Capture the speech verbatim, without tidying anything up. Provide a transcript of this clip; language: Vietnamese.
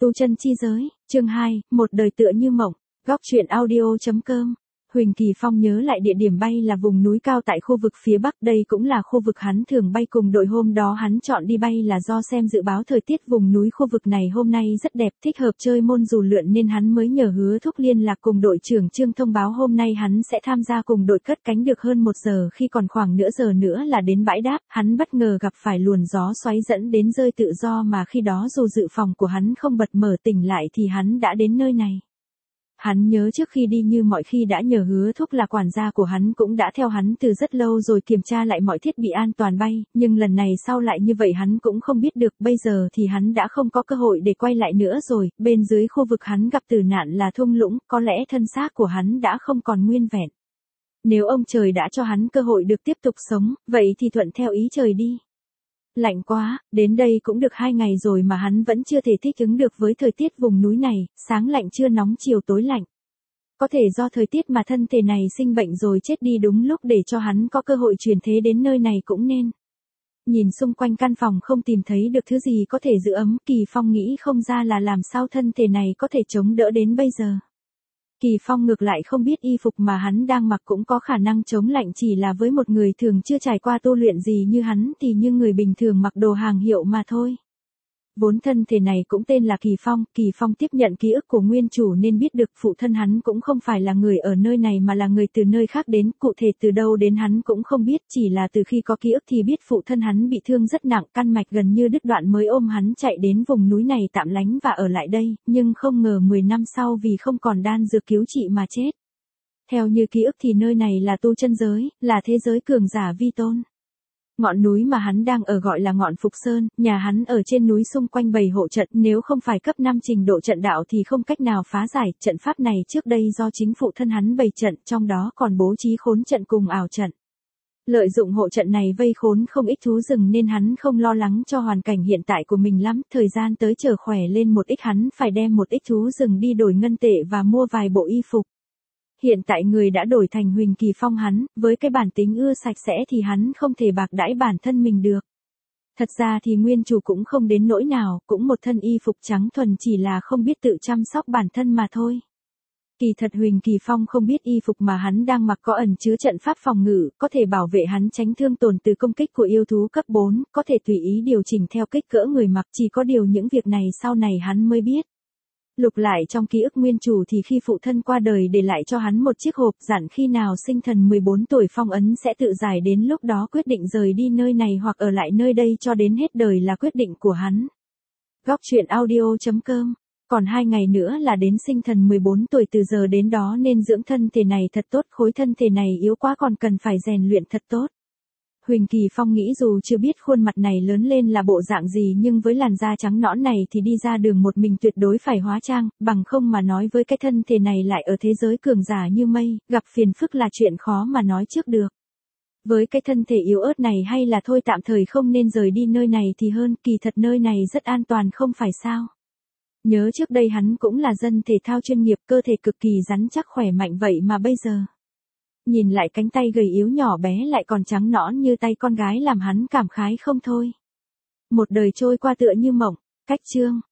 Tu chân chi giới, chương hai, một đời tựa như mộng, góc truyện audio.com. Huỳnh Kỳ Phong nhớ lại địa điểm bay là vùng núi cao tại khu vực phía Bắc, đây cũng là khu vực hắn thường bay cùng đội. Hôm đó hắn chọn đi bay là do xem dự báo thời tiết vùng núi khu vực này hôm nay rất đẹp, thích hợp chơi môn dù lượn nên hắn mới nhờ Hứa Thúc liên lạc cùng đội trưởng Trương thông báo hôm nay hắn sẽ tham gia cùng đội cất cánh được hơn một giờ. Khi còn khoảng nửa giờ nữa là đến bãi đáp, hắn bất ngờ gặp phải luồn gió xoáy dẫn đến rơi tự do, mà khi đó dù dự phòng của hắn không bật mở tỉnh lại thì hắn đã đến nơi này. Hắn nhớ trước khi đi như mọi khi đã nhờ Hứa Thúc là quản gia của hắn cũng đã theo hắn từ rất lâu rồi kiểm tra lại mọi thiết bị an toàn bay, nhưng lần này sau lại như vậy hắn cũng không biết được. Bây giờ thì hắn đã không có cơ hội để quay lại nữa rồi, bên dưới khu vực hắn gặp tử nạn là thung lũng, có lẽ thân xác của hắn đã không còn nguyên vẹn. Nếu ông trời đã cho hắn cơ hội được tiếp tục sống, vậy thì thuận theo ý trời đi. Lạnh quá, đến đây cũng được hai ngày rồi mà hắn vẫn chưa thể thích ứng được với thời tiết vùng núi này, sáng lạnh trưa nóng chiều tối lạnh. Có thể do thời tiết mà thân thể này sinh bệnh rồi chết đi đúng lúc để cho hắn có cơ hội chuyển thế đến nơi này cũng nên. Nhìn xung quanh căn phòng không tìm thấy được thứ gì có thể giữ ấm, Kỳ Phong nghĩ không ra là làm sao thân thể này có thể chống đỡ đến bây giờ. Kỳ Phong ngược lại không biết y phục mà hắn đang mặc cũng có khả năng chống lạnh, chỉ là với một người thường chưa trải qua tu luyện gì như hắn thì như người bình thường mặc đồ hàng hiệu mà thôi. Vốn thân thể này cũng tên là Kỳ Phong, Kỳ Phong tiếp nhận ký ức của nguyên chủ nên biết được phụ thân hắn cũng không phải là người ở nơi này mà là người từ nơi khác đến, cụ thể từ đâu đến hắn cũng không biết, chỉ là từ khi có ký ức thì biết phụ thân hắn bị thương rất nặng, căn mạch gần như đứt đoạn mới ôm hắn chạy đến vùng núi này tạm lánh và ở lại đây, nhưng không ngờ mười năm sau vì không còn đan dược cứu trị mà chết. Theo như ký ức thì nơi này là tu chân giới, là thế giới cường giả vi tôn. Ngọn núi mà hắn đang ở gọi là ngọn Phục Sơn, nhà hắn ở trên núi xung quanh bày hộ trận, nếu không phải cấp năm trình độ trận đạo thì không cách nào phá giải. Trận pháp này trước đây do chính phụ thân hắn bày trận, trong đó còn bố trí khốn trận cùng ảo trận. Lợi dụng hộ trận này vây khốn không ít thú rừng nên hắn không lo lắng cho hoàn cảnh hiện tại của mình lắm, thời gian tới chờ khỏe lên một ít hắn phải đem một ít thú rừng đi đổi ngân tệ và mua vài bộ y phục. Hiện tại người đã đổi thành Huỳnh Kỳ Phong hắn, với cái bản tính ưa sạch sẽ thì hắn không thể bạc đãi bản thân mình được. Thật ra thì nguyên chủ cũng không đến nỗi nào, cũng một thân y phục trắng thuần, chỉ là không biết tự chăm sóc bản thân mà thôi. Kỳ thật Huỳnh Kỳ Phong không biết y phục mà hắn đang mặc có ẩn chứa trận pháp phòng ngự, có thể bảo vệ hắn tránh thương tổn từ công kích của yêu thú cấp bốn, có thể tùy ý điều chỉnh theo kích cỡ người mặc, chỉ có điều những việc này sau này hắn mới biết. Lục lại trong ký ức nguyên chủ thì khi phụ thân qua đời để lại cho hắn một chiếc hộp, dặn khi nào sinh thần mười bốn tuổi phong ấn sẽ tự giải, đến lúc đó quyết định rời đi nơi này hoặc ở lại nơi đây cho đến hết đời là quyết định của hắn. Góc truyện audio.com. Còn hai ngày nữa là đến sinh thần mười bốn tuổi, từ giờ đến đó nên dưỡng thân thể này thật tốt, khối thân thể này yếu quá còn cần phải rèn luyện thật tốt. Huỳnh Kỳ Phong nghĩ dù chưa biết khuôn mặt này lớn lên là bộ dạng gì nhưng với làn da trắng nõn này thì đi ra đường một mình tuyệt đối phải hóa trang, bằng không mà nói với cái thân thể này lại ở thế giới cường giả như mây, gặp phiền phức là chuyện khó mà nói trước được. Với cái thân thể yếu ớt này hay là thôi tạm thời không nên rời đi nơi này thì hơn, kỳ thật nơi này rất an toàn không phải sao. Nhớ trước đây hắn cũng là dân thể thao chuyên nghiệp, cơ thể cực kỳ rắn chắc khỏe mạnh, vậy mà bây giờ nhìn lại cánh tay gầy yếu nhỏ bé lại còn trắng nõn như tay con gái làm hắn cảm khái không thôi. Một đời trôi qua tựa như mộng. Cách chương